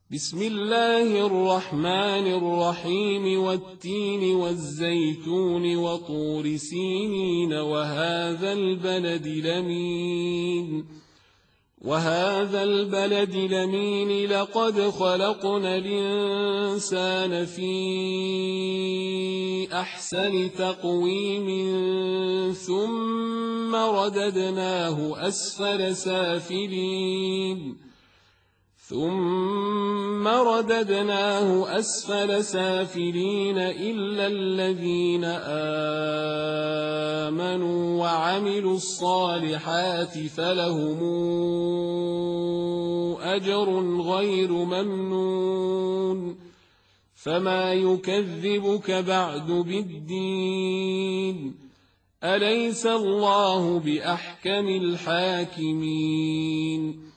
بسم الله الرحمن الرحيم والتين والزيتون وطور سينين وهذا البلد لمين لقد خلقنا الإنسان في أحسن تقويم ثم رددناه أسفل سافلين إلا الذين آمنوا وعملوا الصالحات فلهم أجر غير ممنون فما يكذبك بعد بالدين أليس الله بأحكم الحاكمين